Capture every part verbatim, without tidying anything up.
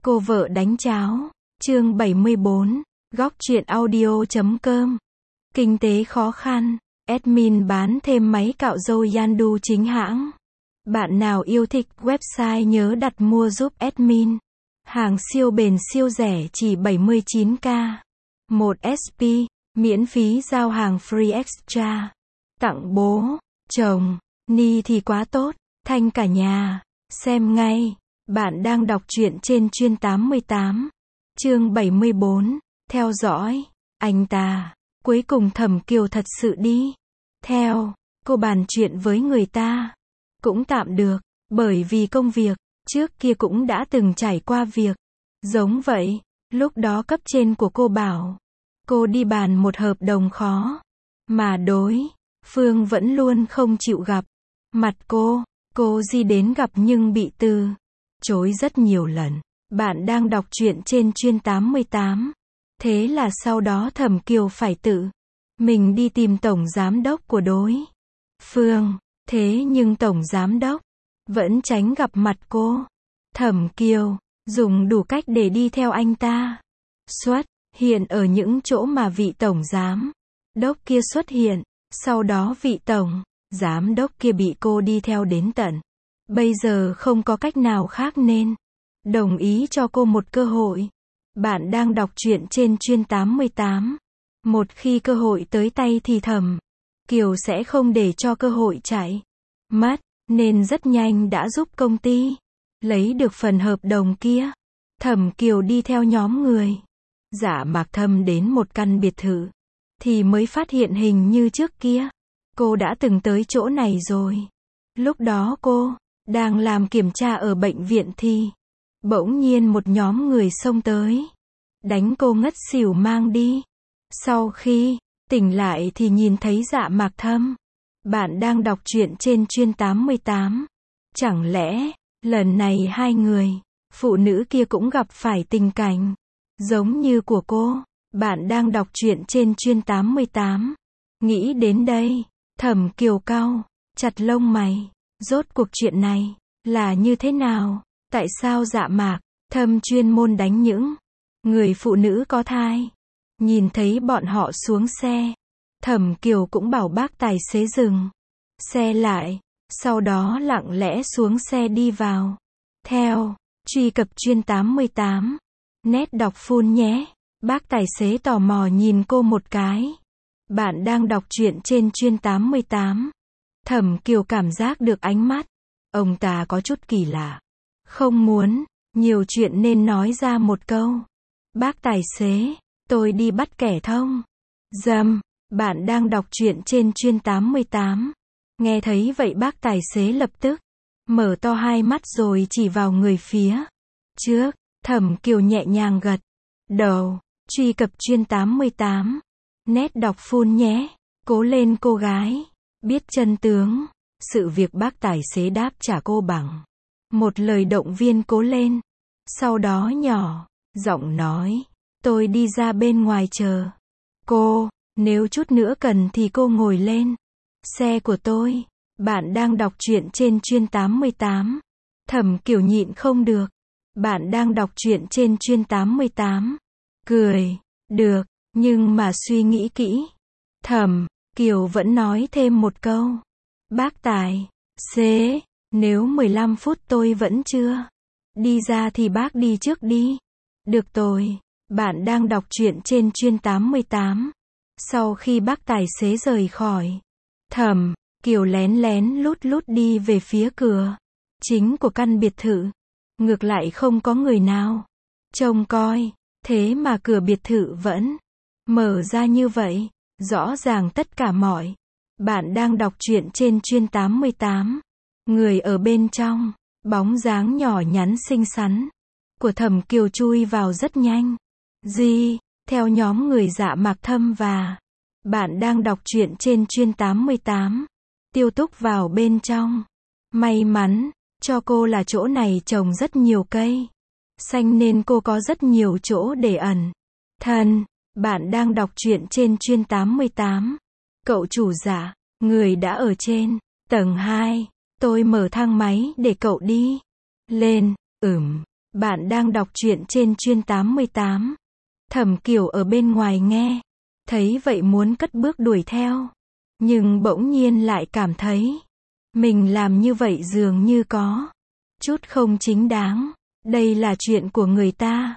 Cô vợ đánh cháo. Chương bảy mươi bốn. Góc truyện audio chấm com. Kinh tế khó khăn. Admin bán thêm máy cạo râu Yandu chính hãng. Bạn nào yêu thích website nhớ đặt mua giúp admin. Hàng siêu bền siêu rẻ chỉ bảy mươi chín k. một ét pê. Miễn phí giao hàng free extra. Tặng bố, chồng, ni thì quá tốt. Thanh cả nhà. Xem ngay. Bạn đang đọc truyện trên chuyên tám mươi tám. Chương bảy mươi bốn. Theo dõi. Anh ta. Cuối cùng Thẩm Kiều thật sự đi. Theo. Cô bàn chuyện với người ta. Cũng tạm được. Bởi vì công việc. Trước kia cũng đã từng trải qua việc. Giống vậy. Lúc đó cấp trên của cô bảo. Cô đi bàn một hợp đồng khó. Mà đối. Phương vẫn luôn không chịu gặp. Mặt cô. Cô di đến gặp nhưng bị từ chối rất nhiều lần. Bạn đang đọc truyện trên chuyên tám mươi tám. Thế là sau đó Thẩm Kiều phải tự mình đi tìm tổng giám đốc của đối phương. Thế nhưng tổng giám đốc vẫn tránh gặp mặt cô. Thẩm Kiều dùng đủ cách để đi theo anh ta. Xuất hiện ở những chỗ mà vị tổng giám đốc kia xuất hiện. Sau đó vị tổng giám đốc kia bị cô đi theo đến tận. Bây giờ không có cách nào khác nên đồng ý cho cô một cơ hội. Bạn đang đọc truyện trên chuyên tám mươi tám. Một khi cơ hội tới tay thì Thẩm Kiều sẽ không để cho cơ hội chạy mất, nên rất nhanh đã giúp công ty lấy được phần hợp đồng kia. Thẩm Kiều đi theo nhóm người Dạ Mạc Thâm đến một căn biệt thự, thì mới phát hiện hình như trước kia cô đã từng tới chỗ này rồi. Lúc đó cô đang làm kiểm tra ở bệnh viện thì bỗng nhiên một nhóm người xông tới, đánh cô ngất xỉu mang đi. Sau khi tỉnh lại thì nhìn thấy Dạ Mạc Thâm. Bạn đang đọc truyện trên chuyên tám mươi tám. Chẳng lẽ lần này hai người phụ nữ kia cũng gặp phải tình cảnh giống như của cô? Bạn đang đọc truyện trên chuyên tám mươi tám. Nghĩ đến đây, Thẩm Kiều cau chặt lông mày. Rốt cuộc chuyện này là như thế nào? Tại sao Dạ Mạc Thâm chuyên môn đánh những người phụ nữ có thai? Nhìn thấy bọn họ xuống xe, Thẩm Kiều cũng bảo bác tài xế dừng xe lại, sau đó lặng lẽ xuống xe đi vào. Theo, truy cập chuyên tám mươi tám. Nét đọc full nhé. Bác tài xế tò mò nhìn cô một cái. Bạn đang đọc truyện trên chuyên tám mươi tám. Thẩm Kiều cảm giác được ánh mắt ông ta có chút kỳ lạ. Không muốn nhiều chuyện nên nói ra một câu. Bác tài xế, tôi đi bắt kẻ thông dâm. Bạn đang đọc truyện trên chuyên tám mươi tám. Nghe thấy vậy bác tài xế lập tức mở to hai mắt rồi chỉ vào người phía trước. Thẩm Kiều nhẹ nhàng gật đầu. Truy cập chuyên tám mươi tám. Nét đọc full nhé. Cố lên cô gái. Biết chân tướng sự việc, bác tài xế đáp trả cô bằng một lời động viên cố lên. Sau đó nhỏ giọng nói, tôi đi ra bên ngoài chờ cô, nếu chút nữa cần thì cô ngồi lên xe của tôi. Bạn đang đọc truyện trên chuyên tám mươi tám. Thẩm Kiều nhịn không được. Bạn đang đọc truyện trên chuyên tám mươi tám. Cười, được, nhưng mà suy nghĩ kỹ. Thẩm Kiều vẫn nói thêm một câu. Bác tài xế, nếu mười lăm phút tôi vẫn chưa đi ra thì bác đi trước đi. Được rồi. Bạn đang đọc truyện trên chuyên tám mươi tám. Sau khi bác tài xế rời khỏi, Thẩm Kiều lén lén lút lút đi về phía cửa chính của căn biệt thự. Ngược lại không có người nào trông coi. Thế mà cửa biệt thự vẫn mở ra như vậy. Rõ ràng tất cả mọi bạn đang đọc truyện trên chuyên tám mươi tám. Người ở bên trong, bóng dáng nhỏ nhắn xinh xắn của Thẩm Kiều chui vào rất nhanh. Di, theo nhóm người Dạ Mạc Thâm và bạn đang đọc truyện trên chuyên tám mươi tám. Tiêu Túc vào bên trong. May mắn cho cô là chỗ này trồng rất nhiều cây xanh nên cô có rất nhiều chỗ để ẩn thân. Bạn đang đọc truyện trên chuyên tám mươi tám. Cậu chủ Dạ, người đã ở trên tầng hai. Tôi mở thang máy để cậu đi lên. Ừm, Bạn đang đọc truyện trên chuyên tám mươi tám. Thẩm Kiều ở bên ngoài nghe, thấy vậy muốn cất bước đuổi theo, nhưng bỗng nhiên lại cảm thấy mình làm như vậy dường như có chút không chính đáng. Đây là chuyện của người ta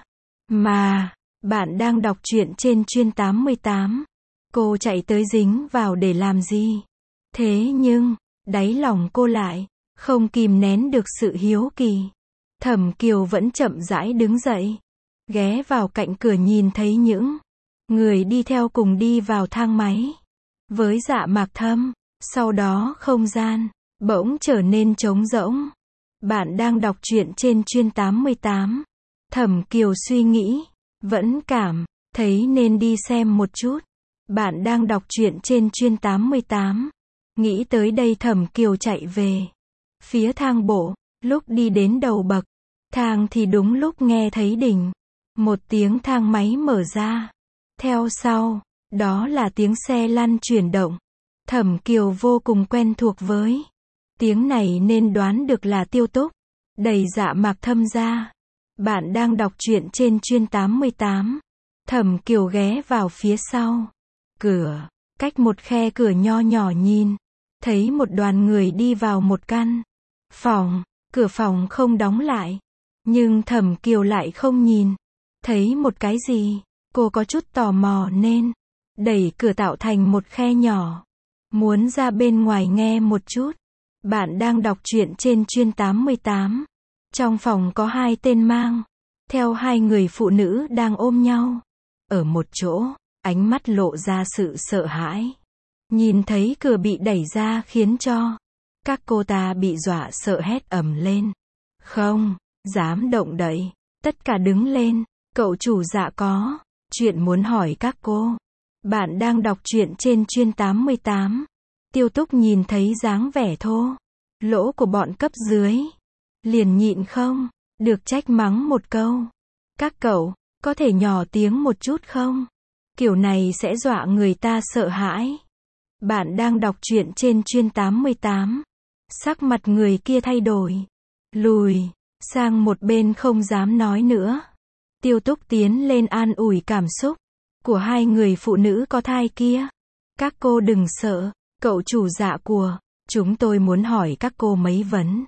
mà. Bạn đang đọc truyện trên chuyên tám mươi tám. Cô chạy tới dính vào để làm gì? Thế nhưng, đáy lòng cô lại không kìm nén được sự hiếu kỳ. Thẩm Kiều vẫn chậm rãi đứng dậy, ghé vào cạnh cửa nhìn thấy những người đi theo cùng đi vào thang máy với Dạ Mạc Thâm. Sau đó không gian bỗng trở nên trống rỗng. Bạn đang đọc truyện trên chuyên tám mươi tám. Thẩm Kiều suy nghĩ, vẫn cảm thấy nên đi xem một chút. Bạn đang đọc truyện trên chuyên tám mươi tám. Nghĩ tới đây Thẩm Kiều chạy về phía thang bộ. Lúc đi đến đầu bậc thang thì đúng lúc nghe thấy đỉnh một tiếng thang máy mở ra. Theo sau đó là tiếng xe lăn chuyển động. Thẩm Kiều vô cùng quen thuộc với tiếng này nên đoán được là Tiêu Túc đẩy Dạ Mạc Thâm ra. Bạn đang đọc truyện trên chuyên tám mươi tám. Thẩm Kiều ghé vào phía sau cửa, cách một khe cửa nho nhỏ nhìn thấy một đoàn người đi vào một căn phòng. Cửa phòng không đóng lại, nhưng Thẩm Kiều lại không nhìn thấy một cái gì. Cô có chút tò mò nên đẩy cửa tạo thành một khe nhỏ, muốn ra bên ngoài nghe một chút. Bạn đang đọc truyện trên chuyên tám mươi tám. Trong phòng có hai tên mang theo hai người phụ nữ đang ôm nhau ở một chỗ, ánh mắt lộ ra sự sợ hãi. Nhìn thấy cửa bị đẩy ra khiến cho các cô ta bị dọa sợ hét ầm lên, không dám động đậy. Tất cả đứng lên. Cậu chủ Dạ có chuyện muốn hỏi các cô. Bạn đang đọc truyện trên chuyên tám mươi tám. Tiêu Túc nhìn thấy dáng vẻ thô lỗ của bọn cấp dưới, liền nhịn không được trách mắng một câu. Các cậu có thể nhỏ tiếng một chút không? Kiểu này sẽ dọa người ta sợ hãi. Bạn đang đọc truyện trên chuyên tám mươi tám. Sắc mặt người kia thay đổi, lùi sang một bên không dám nói nữa. Tiêu Túc tiến lên an ủi cảm xúc của hai người phụ nữ có thai kia. Các cô đừng sợ, cậu chủ Dạ của chúng tôi muốn hỏi các cô mấy vấn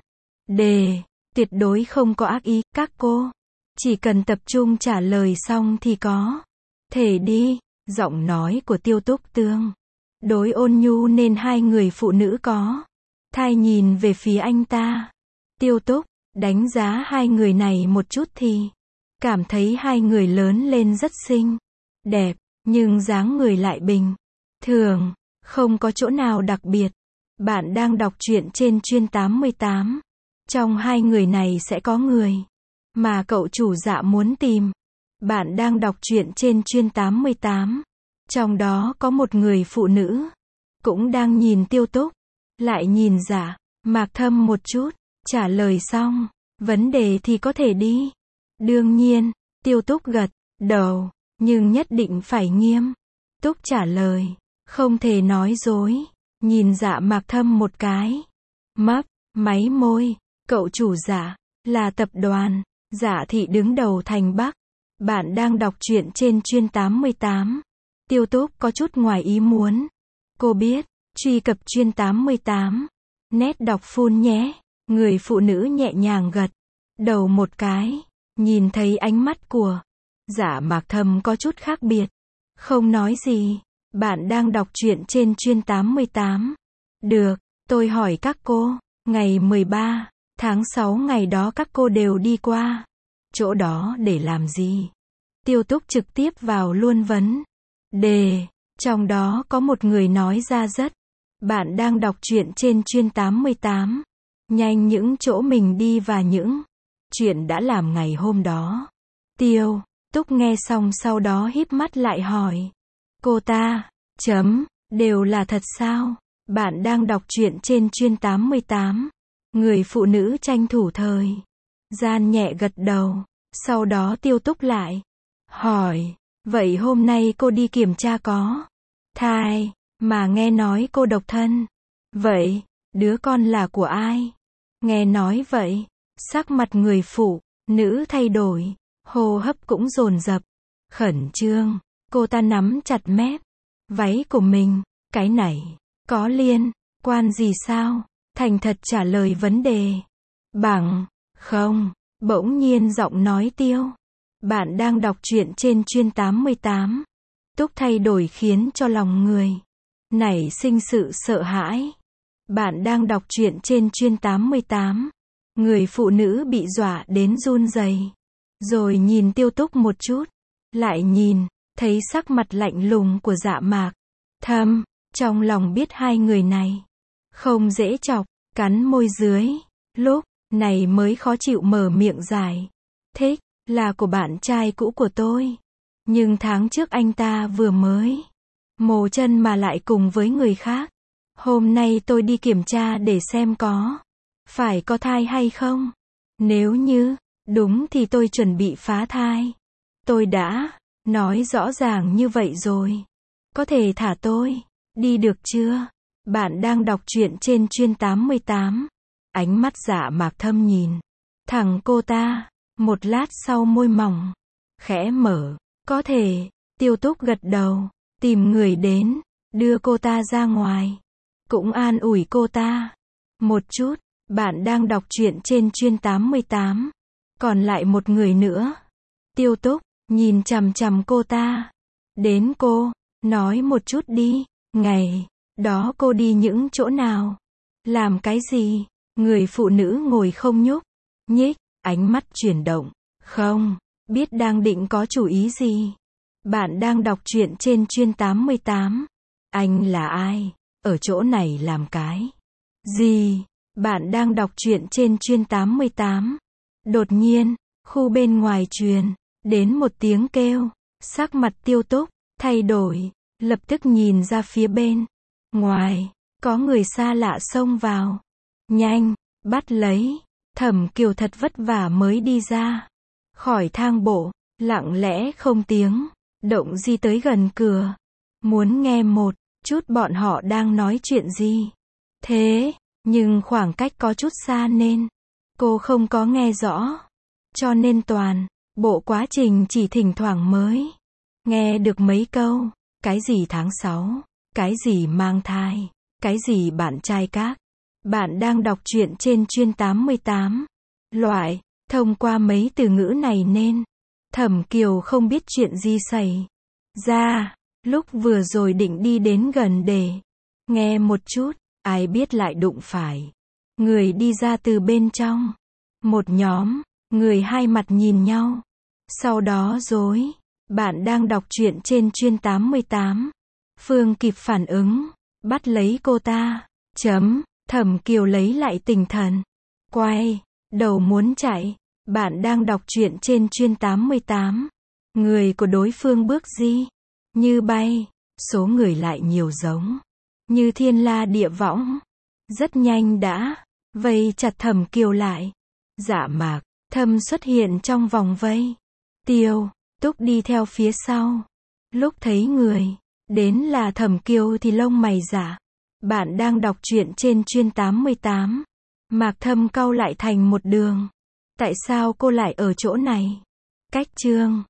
đề, tuyệt đối không có ác ý. Các cô chỉ cần tập trung trả lời xong thì có thể đi. Giọng nói của Tiêu Túc tương đối ôn nhu nên hai người phụ nữ có thai nhìn về phía anh ta. Tiêu Túc đánh giá hai người này một chút thì cảm thấy hai người lớn lên rất xinh đẹp, nhưng dáng người lại bình thường, không có chỗ nào đặc biệt. Bạn đang đọc truyện trên chuyên tám mươi tám. Trong hai người này sẽ có người mà cậu chủ Dạ muốn tìm. Bạn đang đọc truyện trên chuyên tám mươi tám. Trong đó có một người phụ nữ cũng đang nhìn Tiêu Túc, lại nhìn Dạ Mạc Thâm một chút. Trả lời xong vấn đề thì có thể đi. Đương nhiên, Tiêu Túc gật đầu, nhưng nhất định phải nghiêm túc trả lời, không thể nói dối. Nhìn Dạ Mạc Thâm một cái, mấp máy môi. Cậu chủ Dạ là tập đoàn Dạ thị đứng đầu thành Bắc. Bạn đang đọc truyện trên chuyên tám mươi tám. Tiêu Túc có chút ngoài ý muốn. Cô biết truy cập chuyên tám mươi tám nét đọc phun nhé. Người phụ nữ nhẹ nhàng gật đầu một cái, nhìn thấy ánh mắt của Dạ Mạc Thâm có chút khác biệt, không nói gì. Bạn đang đọc truyện trên chuyên tám mươi tám. Được, tôi hỏi các cô, ngày mười ba tháng sáu ngày đó các cô đều đi qua chỗ đó để làm gì? Tiêu Túc trực tiếp vào luôn vấn đề. Trong đó có một người nói ra rất. Bạn đang đọc truyện trên chuyên tám mươi tám. Nhanh những chỗ mình đi và những chuyện đã làm ngày hôm đó. Tiêu Túc nghe xong sau đó híp mắt lại hỏi. Cô ta, chấm, đều là thật sao? Bạn đang đọc truyện trên chuyên tám mươi tám. Người phụ nữ tranh thủ thời gian nhẹ gật đầu. Sau đó Tiêu Túc lại hỏi. Vậy hôm nay cô đi kiểm tra có thai, mà nghe nói cô độc thân. Vậy, đứa con là của ai? Nghe nói vậy, sắc mặt người phụ nữ thay đổi, hô hấp cũng dồn dập, khẩn trương, cô ta nắm chặt mép váy của mình, cái này, có liên quan gì sao? Thành thật trả lời vấn đề. Bằng, không, bỗng nhiên giọng nói Tiêu. Bạn đang đọc truyện trên chuyên tám mươi tám. Túc thay đổi khiến cho lòng người nảy sinh sự sợ hãi. Bạn đang đọc truyện trên chuyên tám mươi tám. Người phụ nữ bị dọa đến run rẩy, rồi nhìn Tiêu Túc một chút, lại nhìn, thấy sắc mặt lạnh lùng của Dạ Mạc. Thầm, trong lòng biết hai người này không dễ chọc, cắn môi dưới, lúc này mới khó chịu mở miệng giải thích, là của bạn trai cũ của tôi. Nhưng tháng trước anh ta vừa mới mổ chân mà lại cùng với người khác. Hôm nay tôi đi kiểm tra để xem có phải có thai hay không. Nếu như đúng thì tôi chuẩn bị phá thai. Tôi đã nói rõ ràng như vậy rồi. Có thể thả tôi đi được chưa? Bạn đang đọc truyện trên chuyên tám mươi tám. Ánh mắt Dạ Mạc thâm nhìn thẳng cô ta, một lát sau môi mỏng khẽ mở. Có thể. Tiêu Túc gật đầu, tìm người đến đưa cô ta ra ngoài, cũng an ủi cô ta một chút. Bạn đang đọc truyện trên chuyên tám mươi tám. Còn lại một người nữa. Tiêu Túc nhìn chằm chằm cô ta. Đến cô, nói một chút đi, ngày đó cô đi những chỗ nào? Làm cái gì? Người phụ nữ ngồi không nhúc nhích, ánh mắt chuyển động. Không biết đang định có chủ ý gì. Bạn đang đọc truyện trên chuyên tám mươi tám. Anh là ai? Ở chỗ này làm cái gì? Bạn đang đọc truyện trên chuyên tám mươi tám. Đột nhiên, khu bên ngoài truyền đến một tiếng kêu. Sắc mặt Tiêu Túc thay đổi, lập tức nhìn ra phía bên ngoài, có người xa lạ xông vào. Nhanh, bắt lấy. Thẩm Kiều thật vất vả mới đi ra khỏi thang bộ, lặng lẽ không tiếng động gì tới gần cửa, muốn nghe một chút bọn họ đang nói chuyện gì. Thế nhưng khoảng cách có chút xa nên cô không có nghe rõ, cho nên toàn bộ quá trình chỉ thỉnh thoảng mới nghe được mấy câu. Cái gì tháng sáu, cái gì mang thai, cái gì bạn trai các. Bạn đang đọc truyện trên chuyên tám mươi tám. Loại thông qua mấy từ ngữ này nên Thẩm Kiều không biết chuyện gì xảy ra. Lúc vừa rồi định đi đến gần để nghe một chút, ai biết lại đụng phải người đi ra từ bên trong. Một nhóm người hai mặt nhìn nhau, sau đó rối. Bạn đang đọc truyện trên chuyên tám mươi tám. Phương kịp phản ứng, bắt lấy cô ta. Chấm. Thẩm Kiều lấy lại tinh thần, quay đầu muốn chạy. Bạn đang đọc truyện trên chuyên tám mươi tám. Người của đối phương bước di như bay, số người lại nhiều giống như thiên la địa võng, rất nhanh đã vây chặt Thẩm Kiều lại. Dạ Mạc Thâm xuất hiện trong vòng vây. Tiêu Túc đi theo phía sau. Lúc thấy người đến là Thẩm Kiều thì lông mày dạ. Bạn đang đọc truyện trên chuyên tám mươi tám. Mạc Thâm cau lại thành một đường. Tại sao cô lại ở chỗ này? Cách chương